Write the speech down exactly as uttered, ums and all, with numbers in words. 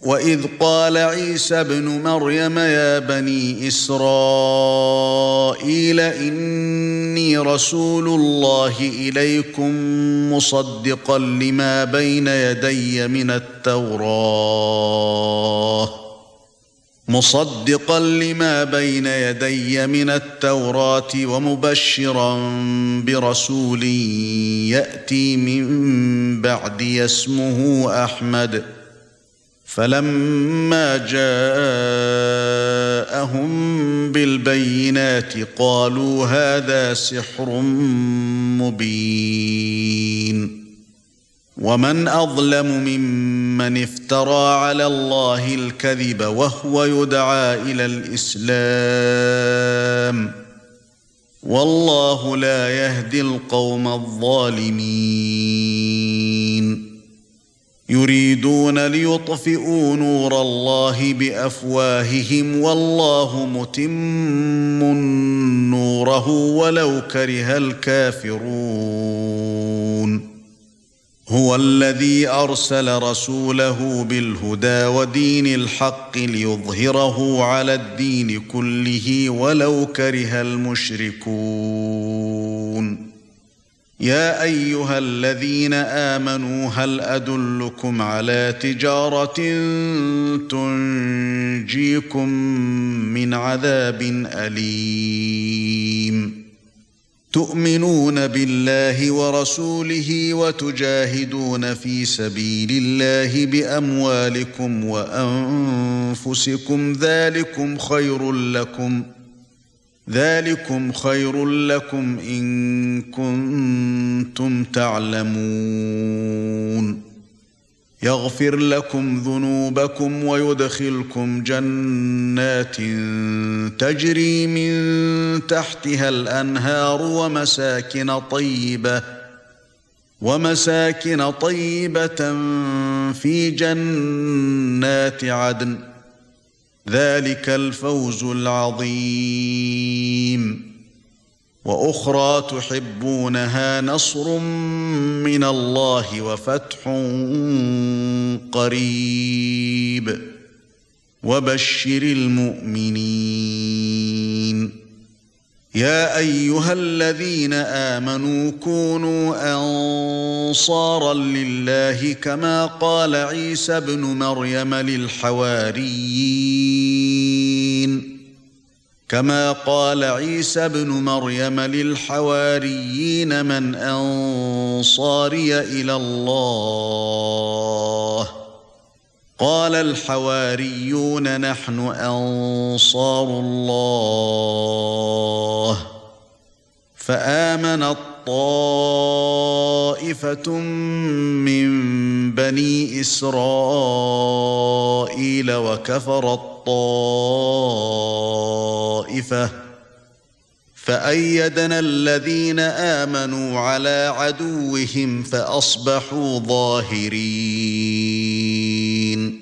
وَإِذْ قَالَ عِيسَى ابْنُ مَرْيَمَ يَا بَنِي إِسْرَائِيلَ إِنِّي رَسُولُ اللَّهِ إِلَيْكُمْ مُصَدِّقًا لِمَا بَيْنَ يَدَيَّ مِنَ التَّوْرَاةِ مُصَدِّقًا لِمَا بَيْنَ يَدَيَّ مِنَ التَّوْرَاةِ وَمُبَشِّرًا بِرَسُولٍ يَأْتِي مِن بَعْدِي اسْمُهُ أَحْمَدُ فَلَمَّا جَاءَهُم بِالْبَيِّنَاتِ قَالُوا هَذَا سِحْرٌ مُبِينٌ وَمَنْ أَظْلَمُ مِمَّنِ افْتَرَى عَلَى اللَّهِ الْكَذِبَ وَهُوَ يُدْعَى إِلَى الْإِسْلَامِ وَاللَّهُ لَا يَهْدِي الْقَوْمَ الظَّالِمِينَ يُرِيدُونَ لِيُطْفِئُوا نُورَ اللَّهِ بِأَفْوَاهِهِمْ وَاللَّهُ مُتِمُّ نُورَهُ وَلَوْ كَرِهَ الْكَافِرُونَ هُوَ الَّذِي أَرْسَلَ رَسُولَهُ بِالْهُدَى وَدِينِ الْحَقِّ لِيُظْهِرَهُ عَلَى الدِّينِ كُلِّهِ وَلَوْ كَرِهَ الْمُشْرِكُونَ يَا أَيُّهَا الَّذِينَ آمَنُوا هَلْ أَدُلُّكُمْ عَلَى تِجَارَةٍ تُنْجِيكُمْ مِنْ عَذَابٍ أَلِيمٍ تُؤْمِنُونَ بِاللَّهِ وَرَسُولِهِ وَتُجَاهِدُونَ فِي سَبِيلِ اللَّهِ بِأَمْوَالِكُمْ وَأَنفُسِكُمْ ذَلِكُمْ خَيْرٌ لَكُمْ ذَلِكُمْ خَيْرٌ لَكُمْ إِن كُنتُمْ تَعْلَمُونَ يَغْفِرْ لَكُمْ ذُنُوبَكُمْ وَيُدْخِلْكُمْ جَنَّاتٍ تَجْرِي مِن تَحْتِهَا الْأَنْهَارُ وَمَسَاكِنَ طَيِّبَةً وَمَسَاكِنَ طَيِّبَةً فِي جَنَّاتِ عَدْنٍ ذَلِكَ الْفَوْزُ الْعَظِيمُ وَأُخْرَى تُحِبُّونَهَا نَصْرٌ مِّنَ اللَّهِ وَفَتْحٌ قَرِيبٌ وَبَشِّرِ الْمُؤْمِنِينَ يَا أَيُّهَا الَّذِينَ آمَنُوا كُونُوا أَنصَارًا لِلَّهِ كَمَا قَالَ عِيسَى ابْنُ مَرْيَمَ لِلْحَوَارِيِّينَ كما قال عيسى ابن مريم للحواريين من أنصاري إلى الله قال الحواريون نحن أنصار الله فآمنت طائفة من بني إسرائيل وكفرت طائفة فأيدنا الذين آمنوا على عدوهم فأصبحوا ظاهرين